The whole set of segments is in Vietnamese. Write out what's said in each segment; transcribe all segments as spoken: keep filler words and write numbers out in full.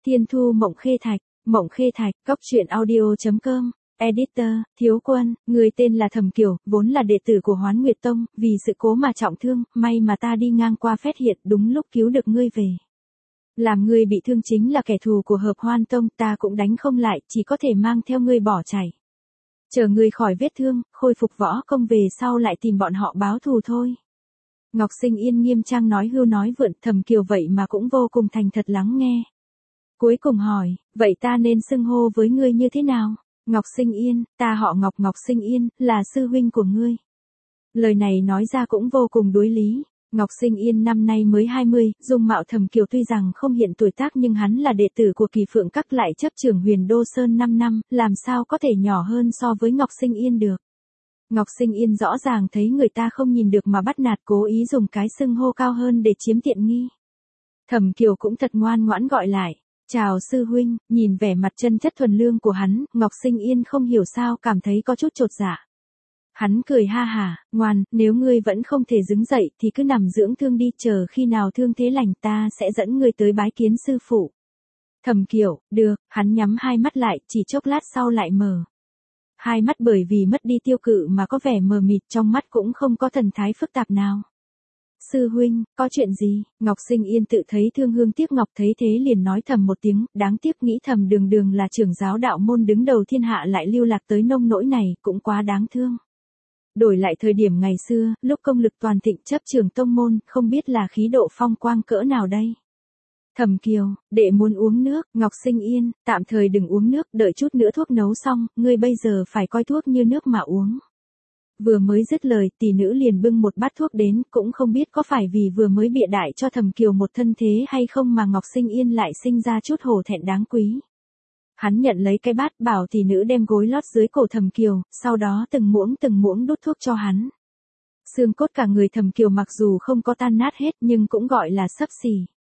Thiên Thu Mộng Khê Thạch, Mộng Khê Thạch, cốc truyện audio chấm com, editor, Thiếu Quân, người tên là Thẩm Kiều, vốn là đệ tử của Hoán Nguyệt Tông, vì sự cố mà trọng thương, may mà ta đi ngang qua phát hiện đúng lúc cứu được ngươi về. Làm ngươi bị thương chính là kẻ thù của Hợp Hoan Tông, ta cũng đánh không lại, chỉ có thể mang theo ngươi bỏ chạy. Chờ ngươi khỏi vết thương, khôi phục võ công về sau lại tìm bọn họ báo thù thôi. Ngọc Sinh Yên nghiêm trang nói hưu nói vượn, Thẩm Kiều vậy mà cũng vô cùng thành thật lắng nghe. Cuối cùng hỏi, vậy ta nên xưng hô với ngươi như thế nào? Ngọc Sinh Yên, ta họ Ngọc Ngọc Sinh Yên, là sư huynh của ngươi. Lời này nói ra cũng vô cùng đối lý. Ngọc Sinh Yên năm nay mới hai mươi, dung mạo Thẩm Kiều tuy rằng không hiện tuổi tác nhưng hắn là đệ tử của Kỳ Phượng Các lại chấp trưởng Huyền Đô Sơn năm năm, làm sao có thể nhỏ hơn so với Ngọc Sinh Yên được. Ngọc Sinh Yên rõ ràng thấy người ta không nhìn được mà bắt nạt, cố ý dùng cái xưng hô cao hơn để chiếm tiện nghi. Thẩm Kiều cũng thật ngoan ngoãn gọi lại. Chào sư huynh, nhìn vẻ mặt chân chất thuần lương của hắn, Ngọc Sinh Yên không hiểu sao cảm thấy có chút chột dạ. Hắn cười ha hả, ngoan, nếu ngươi vẫn không thể đứng dậy thì cứ nằm dưỡng thương đi, chờ khi nào thương thế lành ta sẽ dẫn ngươi tới bái kiến sư phụ. Thẩm Kiều, được, hắn nhắm hai mắt lại, chỉ chốc lát sau lại mở. Hai mắt bởi vì mất đi tiêu cự mà có vẻ mờ mịt, trong mắt cũng không có thần thái phức tạp nào. Sư huynh, có chuyện gì? Ngọc Sinh Yên tự thấy thương hương tiếc ngọc, thấy thế liền nói thầm một tiếng, đáng tiếc, nghĩ thầm đường đường là trưởng giáo đạo môn đứng đầu thiên hạ lại lưu lạc tới nông nỗi này, cũng quá đáng thương. Đổi lại thời điểm ngày xưa, lúc công lực toàn thịnh chấp trường tông môn, không biết là khí độ phong quang cỡ nào đây. Thẩm Kiều, đệ muốn uống nước. Ngọc Sinh Yên, tạm thời đừng uống nước, đợi chút nữa thuốc nấu xong, ngươi bây giờ phải coi thuốc như nước mà uống. Vừa mới dứt lời, tỷ nữ liền bưng một bát thuốc đến, cũng không biết có phải vì vừa mới bịa đại cho Thẩm Kiều một thân thế hay không mà Ngọc Sinh Yên lại sinh ra chút hổ thẹn đáng quý. Hắn nhận lấy cái bát, bảo tỷ nữ đem gối lót dưới cổ Thẩm Kiều, sau đó từng muỗng từng muỗng đút thuốc cho hắn. Xương cốt cả người Thẩm Kiều mặc dù không có tan nát hết nhưng cũng gọi là xấp xì.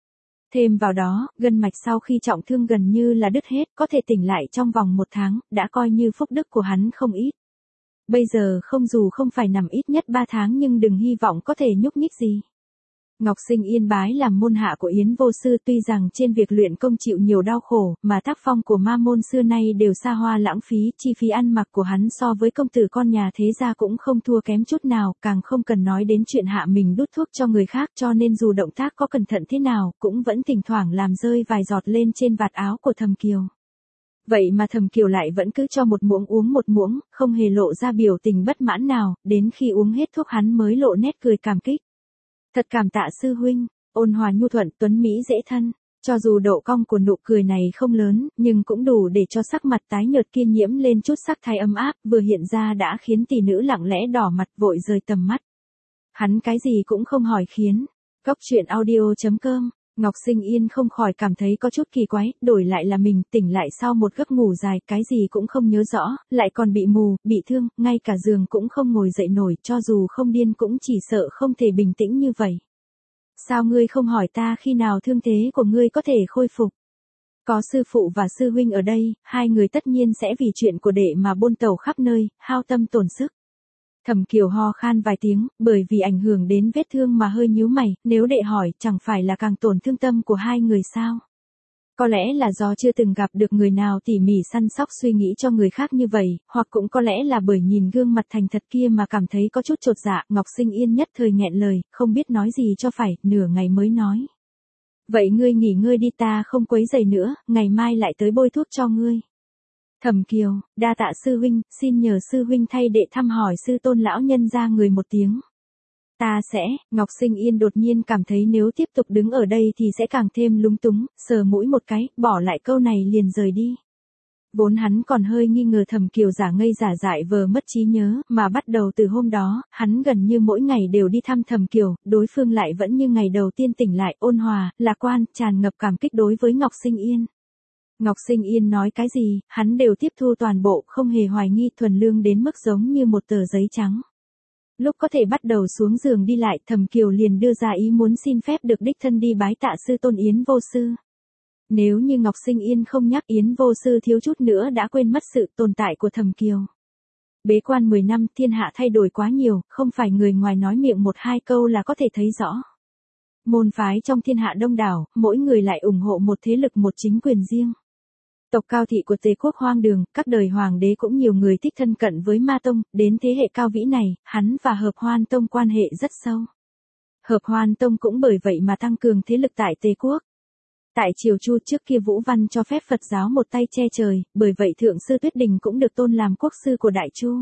Thêm vào đó, gân mạch sau khi trọng thương gần như là đứt hết, có thể tỉnh lại trong vòng một tháng, đã coi như phúc đức của hắn không ít. Bây giờ không dù không phải nằm ít nhất ba tháng nhưng đừng hy vọng có thể nhúc nhích gì. Ngọc Sinh Yên bái làm môn hạ của Yến Vô Sư, tuy rằng trên việc luyện công chịu nhiều đau khổ, mà tác phong của ma môn xưa nay đều xa hoa lãng phí, chi phí ăn mặc của hắn so với công tử con nhà thế gia cũng không thua kém chút nào, càng không cần nói đến chuyện hạ mình đút thuốc cho người khác, cho nên dù động tác có cẩn thận thế nào, cũng vẫn thỉnh thoảng làm rơi vài giọt lên trên vạt áo của Thẩm Kiều. Vậy mà Thẩm Kiều lại vẫn cứ cho một muỗng uống một muỗng, không hề lộ ra biểu tình bất mãn nào, đến khi uống hết thuốc hắn mới lộ nét cười cảm kích. Thật cảm tạ sư huynh, ôn hòa nhu thuận, tuấn mỹ dễ thân, cho dù độ cong của nụ cười này không lớn, nhưng cũng đủ để cho sắc mặt tái nhợt kia nhiễm lên chút sắc thái ấm áp, vừa hiện ra đã khiến tỷ nữ lặng lẽ đỏ mặt vội rời tầm mắt. Hắn cái gì cũng không hỏi khiến. Cốc truyện audio chấm com. Ngọc Sinh Yên không khỏi cảm thấy có chút kỳ quái, đổi lại là mình, tỉnh lại sau một giấc ngủ dài, cái gì cũng không nhớ rõ, lại còn bị mù, bị thương, ngay cả giường cũng không ngồi dậy nổi, cho dù không điên cũng chỉ sợ không thể bình tĩnh như vậy. Sao ngươi không hỏi ta khi nào thương thế của ngươi có thể khôi phục? Có sư phụ và sư huynh ở đây, hai người tất nhiên sẽ vì chuyện của đệ mà bôn tàu khắp nơi, hao tâm tổn sức. Thẩm Kiều ho khan vài tiếng, bởi vì ảnh hưởng đến vết thương mà hơi nhíu mày, nếu đệ hỏi chẳng phải là càng tổn thương tâm của hai người sao? Có lẽ là do chưa từng gặp được người nào tỉ mỉ săn sóc suy nghĩ cho người khác như vậy, hoặc cũng có lẽ là bởi nhìn gương mặt thành thật kia mà cảm thấy có chút chột dạ. Ngọc Sinh Yên nhất thời nghẹn lời, không biết nói gì cho phải, nửa ngày mới nói. Vậy ngươi nghỉ ngơi đi, ta không quấy rầy nữa, ngày mai lại tới bôi thuốc cho ngươi. Thẩm Kiều, đa tạ sư huynh, xin nhờ sư huynh thay đệ thăm hỏi sư tôn lão nhân ra người một tiếng. Ta sẽ. Ngọc Sinh Yên đột nhiên cảm thấy nếu tiếp tục đứng ở đây thì sẽ càng thêm lúng túng, sờ mũi một cái, bỏ lại câu này liền rời đi. Vốn hắn còn hơi nghi ngờ Thẩm Kiều giả ngây giả dại vờ mất trí nhớ, mà bắt đầu từ hôm đó, hắn gần như mỗi ngày đều đi thăm Thẩm Kiều, đối phương lại vẫn như ngày đầu tiên tỉnh lại, ôn hòa, lạc quan, tràn ngập cảm kích đối với Ngọc Sinh Yên. Ngọc Sinh Yên nói cái gì, hắn đều tiếp thu toàn bộ, không hề hoài nghi, thuần lương đến mức giống như một tờ giấy trắng. Lúc có thể bắt đầu xuống giường đi lại, Thẩm Kiều liền đưa ra ý muốn xin phép được đích thân đi bái tạ sư tôn Yến Vô Sư. Nếu như Ngọc Sinh Yên không nhắc, Yến Vô Sư thiếu chút nữa đã quên mất sự tồn tại của Thẩm Kiều. Bế quan mười năm, thiên hạ thay đổi quá nhiều, không phải người ngoài nói miệng một hai câu là có thể thấy rõ. Môn phái trong thiên hạ đông đảo, mỗi người lại ủng hộ một thế lực một chính quyền riêng. Tộc Cao thị của Tề quốc hoang đường, các đời hoàng đế cũng nhiều người thích thân cận với Ma tông, đến thế hệ Cao Vĩ này, hắn và Hợp Hoan tông quan hệ rất sâu. Hợp Hoan tông cũng bởi vậy mà tăng cường thế lực tại Tề quốc. Tại triều Chu trước kia Vũ Văn cho phép Phật giáo một tay che trời, bởi vậy Thượng sư Tuyết Đình cũng được tôn làm quốc sư của Đại Chu.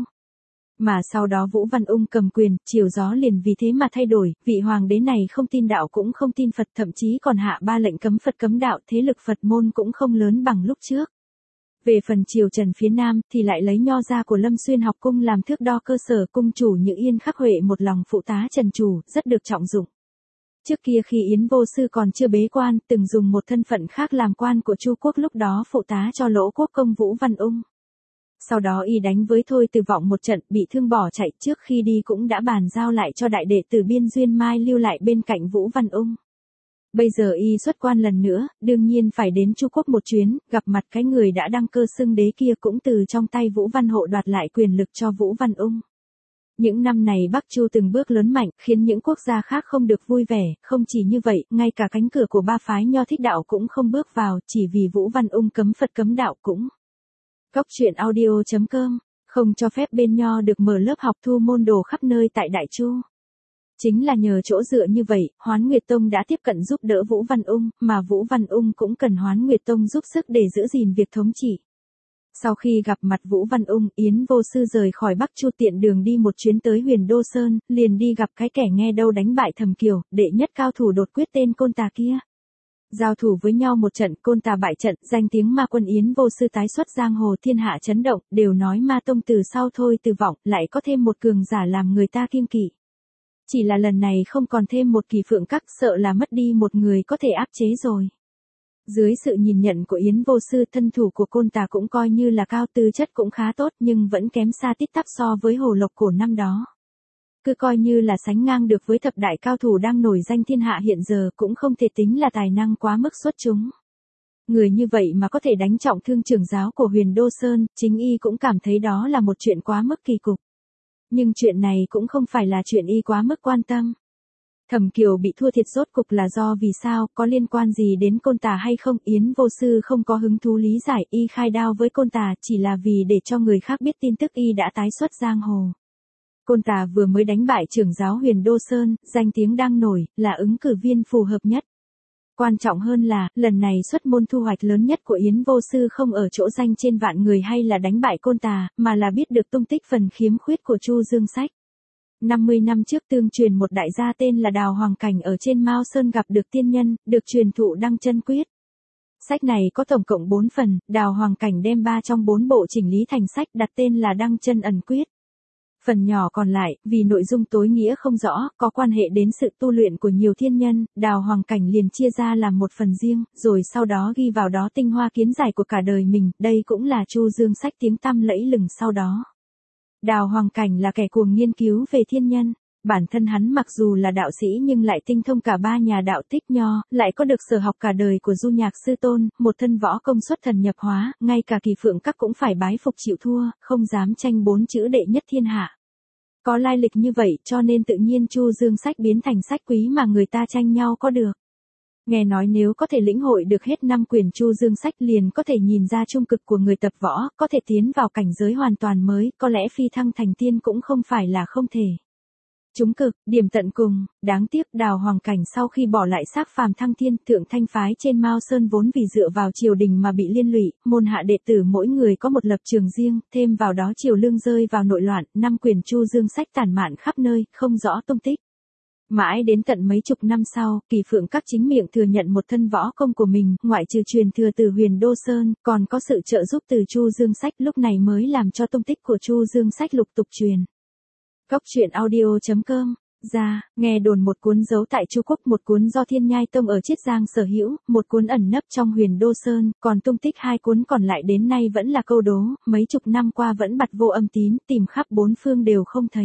Mà sau đó Vũ Văn Ung cầm quyền, triều gió liền vì thế mà thay đổi, vị hoàng đế này không tin đạo cũng không tin Phật, thậm chí còn hạ ba lệnh cấm Phật cấm đạo, thế lực Phật môn cũng không lớn bằng lúc trước. Về phần triều Trần phía Nam thì lại lấy nho gia của Lâm Xuyên học cung làm thước đo cơ sở, cung chủ Như Yên Khắc Huệ một lòng phụ tá Trần chủ, rất được trọng dụng. Trước kia khi Yến Vô Sư còn chưa bế quan, từng dùng một thân phận khác làm quan của Chu quốc, lúc đó phụ tá cho Lỗ quốc công Vũ Văn Ung. Sau đó y đánh với Thôi Từ Vọng một trận, bị thương bỏ chạy, trước khi đi cũng đã bàn giao lại cho đại đệ tử Biên Duyên Mai lưu lại bên cạnh Vũ Văn Ung. Bây giờ y xuất quan lần nữa, đương nhiên phải đến Chu quốc một chuyến, gặp mặt cái người đã đăng cơ xưng đế kia, cũng từ trong tay Vũ Văn Hộ đoạt lại quyền lực cho Vũ Văn Ung. Những năm này Bắc Chu từng bước lớn mạnh, khiến những quốc gia khác không được vui vẻ, không chỉ như vậy, ngay cả cánh cửa của ba phái Nho Thích đạo cũng không bước vào, chỉ vì Vũ Văn Ung cấm Phật cấm đạo cũng. Góc truyện audio chấm com, không cho phép bên Nho được mở lớp học thu môn đồ khắp nơi tại Đại Chu. Chính là nhờ chỗ dựa như vậy, Hoán Nguyệt Tông đã tiếp cận giúp đỡ Vũ Văn Ung, mà Vũ Văn Ung cũng cần Hoán Nguyệt Tông giúp sức để giữ gìn việc thống trị. Sau khi gặp mặt Vũ Văn Ung, Yến Vô Sư rời khỏi Bắc Chu tiện đường đi một chuyến tới Huyền Đô Sơn, liền đi gặp cái kẻ nghe đâu đánh bại Thẩm Kiều, đệ nhất cao thủ đột quyết tên Côn Tà kia. Giao thủ với nhau một trận, Côn Tà bại trận, danh tiếng ma quân Yến Vô Sư tái xuất giang hồ, thiên hạ chấn động, đều nói Ma tông từ sau Thôi Từ Vọng, lại có thêm một cường giả làm người ta kiêng kỵ. Chỉ là lần này không còn thêm một Kỳ Phượng Các, sợ là mất đi một người có thể áp chế rồi. Dưới sự nhìn nhận của Yến Vô Sư, thân thủ của Côn Tà cũng coi như là cao, tư chất cũng khá tốt, nhưng vẫn kém xa tít tắp so với Hồ Lộc Cổ năm đó. Cứ coi như là sánh ngang được với thập đại cao thủ đang nổi danh thiên hạ hiện giờ, cũng không thể tính là tài năng quá mức xuất chúng. Người như vậy mà có thể đánh trọng thương trưởng giáo của Huyền Đô Sơn, chính y cũng cảm thấy đó là một chuyện quá mức kỳ cục. Nhưng chuyện này cũng không phải là chuyện y quá mức quan tâm. Thẩm Kiều bị thua thiệt rốt cục là do vì sao, có liên quan gì đến Côn Tà hay không, Yến Vô Sư không có hứng thú lý giải, y khai đao với Côn Tà chỉ là vì để cho người khác biết tin tức y đã tái xuất giang hồ. Côn Tà vừa mới đánh bại trưởng giáo Huyền Đô Sơn, danh tiếng đang nổi, là ứng cử viên phù hợp nhất. Quan trọng hơn là, lần này xuất môn thu hoạch lớn nhất của Yến Vô Sư không ở chỗ danh trên vạn người hay là đánh bại Côn Tà, mà là biết được tung tích phần khiếm khuyết của Chu Dương Sách. năm mươi năm trước tương truyền một đại gia tên là Đào Hoàng Cảnh ở trên Mao Sơn gặp được tiên nhân, được truyền thụ Đăng Chân Quyết. Sách này có tổng cộng bốn phần, Đào Hoàng Cảnh đem ba trong bốn bộ chỉnh lý thành sách, đặt tên là Đăng Chân Ẩn Quyết. Phần nhỏ còn lại, vì nội dung tối nghĩa không rõ, có quan hệ đến sự tu luyện của nhiều thiên nhân, Đào Hoàng Cảnh liền chia ra làm một phần riêng, rồi sau đó ghi vào đó tinh hoa kiến giải của cả đời mình, đây cũng là Chu Dương Sách tiếng tăm lẫy lừng sau đó. Đào Hoàng Cảnh là kẻ cuồng nghiên cứu về thiên nhân, bản thân hắn mặc dù là đạo sĩ nhưng lại tinh thông cả ba nhà đạo Tích Nho, lại có được sở học cả đời của Du Nhạc Sư Tôn, một thân võ công xuất thần nhập hóa, ngay cả Kỳ Phượng Các cũng phải bái phục chịu thua, không dám tranh bốn chữ đệ nhất thiên hạ. Có lai lịch như vậy cho nên tự nhiên Chu Dương Sách biến thành sách quý mà người ta tranh nhau có được. Nghe nói nếu có thể lĩnh hội được hết năm quyển Chu Dương Sách liền có thể nhìn ra trung cực của người tập võ, có thể tiến vào cảnh giới hoàn toàn mới, có lẽ phi thăng thành tiên cũng không phải là không thể. Chúng cực, điểm tận cùng, đáng tiếc Đào Hoàng Cảnh sau khi bỏ lại xác phàm thăng thiên, Thượng Thanh phái trên Mao Sơn vốn vì dựa vào triều đình mà bị liên lụy, môn hạ đệ tử mỗi người có một lập trường riêng, thêm vào đó triều lương rơi vào nội loạn, năm quyển Chu Dương Sách tản mạn khắp nơi, không rõ tung tích. Mãi đến tận mấy chục năm sau, Kỳ Phượng Các chính miệng thừa nhận một thân võ công của mình, ngoại trừ truyền thừa từ Huyền Đô Sơn, còn có sự trợ giúp từ Chu Dương Sách, lúc này mới làm cho tung tích của Chu Dương Sách lục tục truyền. Góc truyện audio chấm com, ra, nghe đồn một cuốn giấu tại Chu Quốc, một cuốn do Thiên Nhai Tông ở Chiết Giang sở hữu, một cuốn ẩn nấp trong Huyền Đô Sơn, còn tung tích hai cuốn còn lại đến nay vẫn là câu đố, mấy chục năm qua vẫn bặt vô âm tín, tìm khắp bốn phương đều không thấy.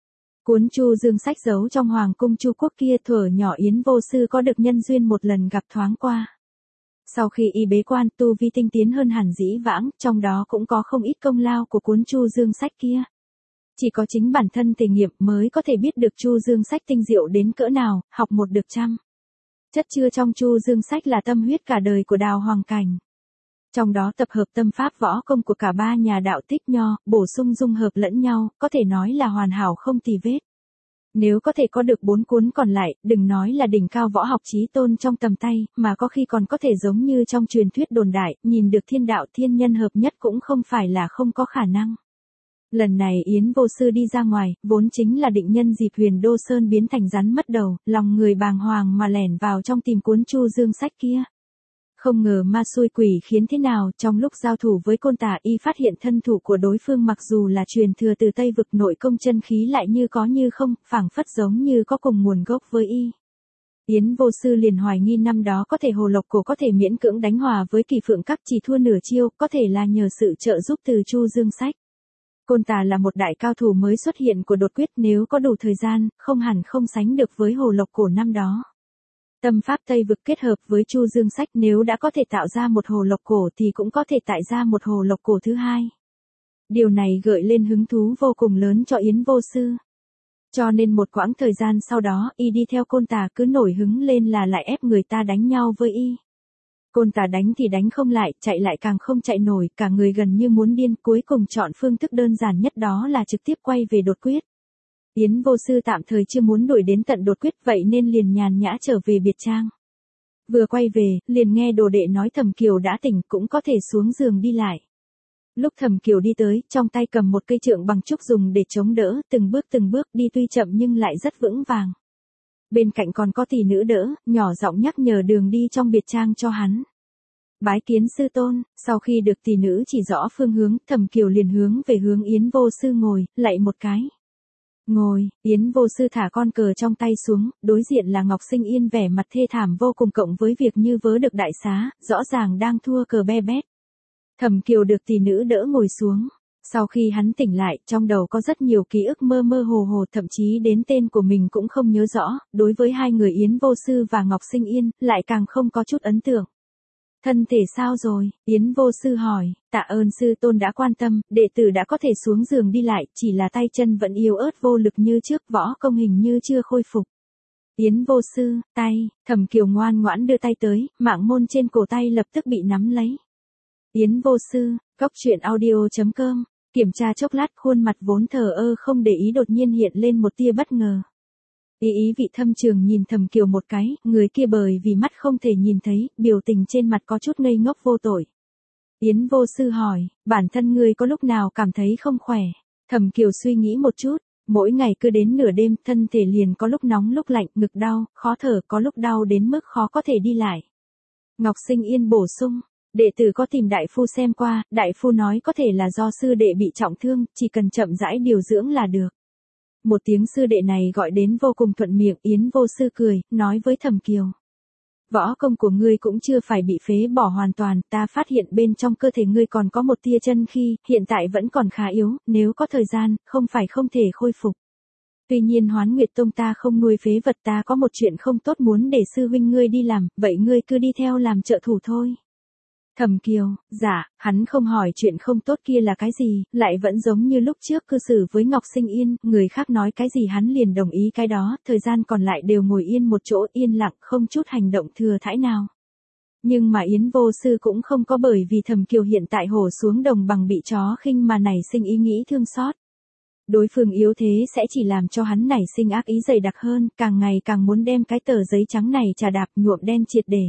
Cuốn Chu Dương Sách giấu trong Hoàng cung Chu Quốc kia thuở nhỏ Yến Vô Sư có được nhân duyên một lần gặp thoáng qua. Sau khi y bế quan, tu vi tinh tiến hơn hẳn dĩ vãng, trong đó cũng có không ít công lao của cuốn Chu Dương Sách kia. Chỉ có chính bản thân thể nghiệm mới có thể biết được Chu Dương Sách tinh diệu đến cỡ nào, học một được trăm. Chất chứa trong Chu Dương Sách là tâm huyết cả đời của Đào Hoàng Cảnh. Trong đó tập hợp tâm pháp võ công của cả ba nhà đạo Tích Nho, bổ sung dung hợp lẫn nhau, có thể nói là hoàn hảo không tì vết. Nếu có thể có được bốn cuốn còn lại, đừng nói là đỉnh cao võ học chí tôn trong tầm tay, mà có khi còn có thể giống như trong truyền thuyết đồn đại, nhìn được thiên đạo thiên nhân hợp nhất cũng không phải là không có khả năng. Lần này Yến Vô Sư đi ra ngoài, vốn chính là định nhân dịp Huyền Đô Sơn biến thành rắn mất đầu, lòng người bàng hoàng mà lẻn vào trong tìm cuốn Chu Dương Sách kia. Không ngờ ma xui quỷ khiến thế nào, trong lúc giao thủ với Côn Tả y phát hiện thân thủ của đối phương mặc dù là truyền thừa từ Tây vực nội công chân khí lại như có như không, phảng phất giống như có cùng nguồn gốc với y. Yến Vô Sư liền hoài nghi năm đó có thể Hồ Lộc Cổ có thể miễn cưỡng đánh hòa với Kỳ Phượng Các chỉ thua nửa chiêu, có thể là nhờ sự trợ giúp từ Chu Dương Sách. Côn Tả là một đại cao thủ mới xuất hiện của đột quyết, nếu có đủ thời gian, không hẳn không sánh được với Hồ Lộc Cổ năm đó. Tâm pháp Tây vực kết hợp với Chu Dương Sách, nếu đã có thể tạo ra một Hồ Lộc Cổ thì cũng có thể tạo ra một Hồ Lộc Cổ thứ hai. Điều này gợi lên hứng thú vô cùng lớn cho Yến Vô Sư. Cho nên một quãng thời gian sau đó, y đi theo Côn Tả cứ nổi hứng lên là lại ép người ta đánh nhau với y. Côn Tả đánh thì đánh không lại, chạy lại càng không chạy nổi, cả người gần như muốn điên, cuối cùng chọn phương thức đơn giản nhất đó là trực tiếp quay về đột quyết. Yến Vô Sư tạm thời chưa muốn đuổi đến tận đột quyết, vậy nên liền nhàn nhã trở về biệt trang. Vừa quay về, liền nghe đồ đệ nói Thẩm Kiều đã tỉnh, cũng có thể xuống giường đi lại. Lúc Thẩm Kiều đi tới, trong tay cầm một cây trượng bằng trúc dùng để chống đỡ, từng bước từng bước đi tuy chậm nhưng lại rất vững vàng. Bên cạnh còn có tỷ nữ đỡ, nhỏ giọng nhắc nhở đường đi trong biệt trang cho hắn. Bái kiến sư tôn, sau khi được tỷ nữ chỉ rõ phương hướng, Thẩm Kiều liền hướng về hướng Yến Vô Sư ngồi, lạy một cái. Ngồi, Yến Vô Sư thả con cờ trong tay xuống, đối diện là Ngọc Sinh Yên vẻ mặt thê thảm vô cùng cộng với việc như vớ được đại xá, rõ ràng đang thua cờ be bét. Thẩm Kiều được tỷ nữ đỡ ngồi xuống. Sau khi hắn tỉnh lại, trong đầu có rất nhiều ký ức mơ mơ hồ hồ, thậm chí đến tên của mình cũng không nhớ rõ, đối với hai người Yến Vô Sư và Ngọc Sinh Yên, lại càng không có chút ấn tượng. Thân thể sao rồi? Yến Vô Sư hỏi, tạ ơn sư tôn đã quan tâm, đệ tử đã có thể xuống giường đi lại, chỉ là tay chân vẫn yếu ớt vô lực như trước, võ công hình như chưa khôi phục. Yến Vô Sư, tay, Thẩm Kiều ngoan ngoãn đưa tay tới, mạng môn trên cổ tay lập tức bị nắm lấy. Yến Vô Sư, cốc truyện audio chấm com, kiểm tra chốc lát khuôn mặt vốn thờ ơ không để ý đột nhiên hiện lên một tia bất ngờ. Ý ý vị thâm trường nhìn Thẩm Kiều một cái, người kia bởi vì mắt không thể nhìn thấy, biểu tình trên mặt có chút ngây ngốc vô tội. Yến Vô Sư hỏi, bản thân ngươi có lúc nào cảm thấy không khỏe? Thẩm Kiều suy nghĩ một chút, mỗi ngày cứ đến nửa đêm, thân thể liền có lúc nóng lúc lạnh, ngực đau, khó thở, có lúc đau đến mức khó có thể đi lại. Ngọc Sinh Yên bổ sung, đệ tử có tìm đại phu xem qua, đại phu nói có thể là do sư đệ bị trọng thương, chỉ cần chậm rãi điều dưỡng là được. Một tiếng sư đệ này gọi đến vô cùng thuận miệng, Yến Vô Sư cười, nói với Thẩm Kiều. Võ công của ngươi cũng chưa phải bị phế bỏ hoàn toàn, ta phát hiện bên trong cơ thể ngươi còn có một tia chân khí, hiện tại vẫn còn khá yếu, nếu có thời gian, không phải không thể khôi phục. Tuy nhiên Hoán Nguyệt Tông ta không nuôi phế vật, ta có một chuyện không tốt muốn để sư huynh ngươi đi làm, vậy ngươi cứ đi theo làm trợ thủ thôi. Thẩm Kiều, dạ, hắn không hỏi chuyện không tốt kia là cái gì, lại vẫn giống như lúc trước cư xử với Ngọc Sinh Yên, người khác nói cái gì hắn liền đồng ý cái đó, thời gian còn lại đều ngồi yên một chỗ yên lặng, không chút hành động thừa thãi nào. Nhưng mà Yến Vô Sư cũng không có bởi vì Thẩm Kiều hiện tại hổ xuống đồng bằng bị chó khinh mà nảy sinh ý nghĩ thương xót. Đối phương yếu thế sẽ chỉ làm cho hắn nảy sinh ác ý dày đặc hơn, càng ngày càng muốn đem cái tờ giấy trắng này chà đạp nhuộm đen triệt để.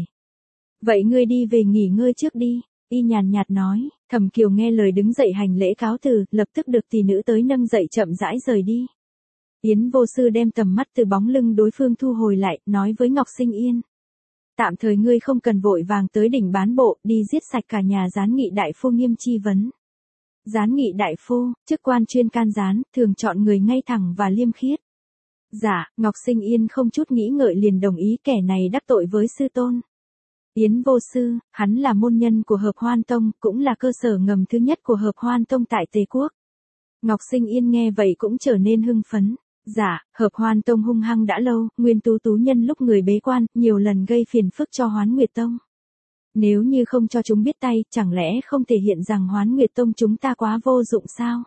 Vậy ngươi đi về nghỉ ngơi trước đi, y nhàn nhạt nói. Thẩm Kiều nghe lời đứng dậy hành lễ cáo từ, lập tức được tỷ nữ tới nâng dậy chậm rãi rời đi. Yến Vô Sư đem tầm mắt từ bóng lưng đối phương thu hồi lại, nói với Ngọc Sinh Yên. Tạm thời ngươi không cần vội vàng tới đỉnh bán bộ, đi giết sạch cả nhà gián nghị đại phu Nghiêm Chi Vấn. Gián nghị đại phu, chức quan chuyên can gián, thường chọn người ngay thẳng và liêm khiết. Dạ, Ngọc Sinh Yên không chút nghĩ ngợi liền đồng ý, kẻ này đắc tội với sư tôn. Yến Vô Sư, hắn là môn nhân của Hợp Hoan Tông, cũng là cơ sở ngầm thứ nhất của Hợp Hoan Tông tại Tề Quốc. Ngọc Sinh Yên nghe vậy cũng trở nên hưng phấn. Dạ, Hợp Hoan Tông hung hăng đã lâu, Nguyên Tú Tú nhân lúc người bế quan, nhiều lần gây phiền phức cho Hoán Nguyệt Tông. Nếu như không cho chúng biết tay, chẳng lẽ không thể hiện rằng Hoán Nguyệt Tông chúng ta quá vô dụng sao?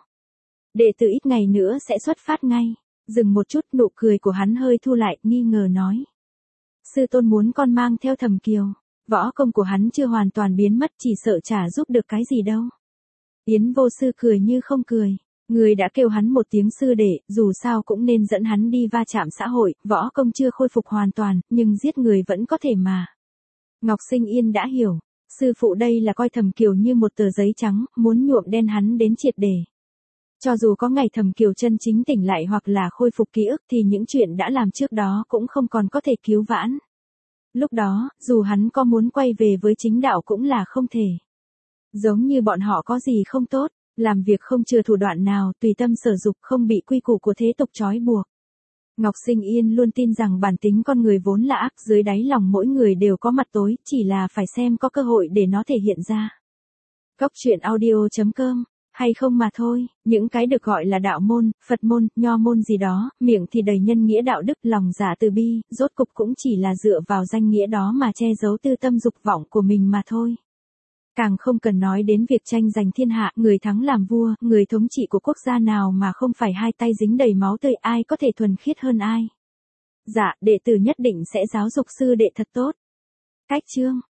Đệ tử ít ngày nữa sẽ xuất phát ngay. Dừng một chút, nụ cười của hắn hơi thu lại, nghi ngờ nói. Sư tôn muốn con mang theo Thẩm Kiều. Võ công của hắn chưa hoàn toàn biến mất, chỉ sợ chả giúp được cái gì đâu. Yến vô sư cười như không cười. Người đã kêu hắn một tiếng sư đệ, dù sao cũng nên dẫn hắn đi va chạm xã hội, võ công chưa khôi phục hoàn toàn, nhưng giết người vẫn có thể mà. Ngọc Sinh Yên đã hiểu, sư phụ đây là coi Thẩm Kiều như một tờ giấy trắng, muốn nhuộm đen hắn đến triệt để. Cho dù có ngày Thẩm Kiều chân chính tỉnh lại hoặc là khôi phục ký ức thì những chuyện đã làm trước đó cũng không còn có thể cứu vãn. Lúc đó, dù hắn có muốn quay về với chính đạo cũng là không thể. Giống như bọn họ có gì không tốt, làm việc không chừa thủ đoạn nào, tùy tâm sở dục, không bị quy củ của thế tục trói buộc. Ngọc Sinh Yên luôn tin rằng bản tính con người vốn là ác, dưới đáy lòng mỗi người đều có mặt tối, chỉ là phải xem có cơ hội để nó thể hiện ra. Cốc truyện audio chấm com, hay không mà thôi, những cái được gọi là đạo môn, Phật môn, nho môn gì đó, miệng thì đầy nhân nghĩa đạo đức, lòng dạ từ bi, rốt cục cũng chỉ là dựa vào danh nghĩa đó mà che giấu tư tâm dục vọng của mình mà thôi. Càng không cần nói đến việc tranh giành thiên hạ, người thắng làm vua, người thống trị của quốc gia nào mà không phải hai tay dính đầy máu tươi, ai có thể thuần khiết hơn ai. Dạ, đệ tử nhất định sẽ giáo dục sư đệ thật tốt. Cách chương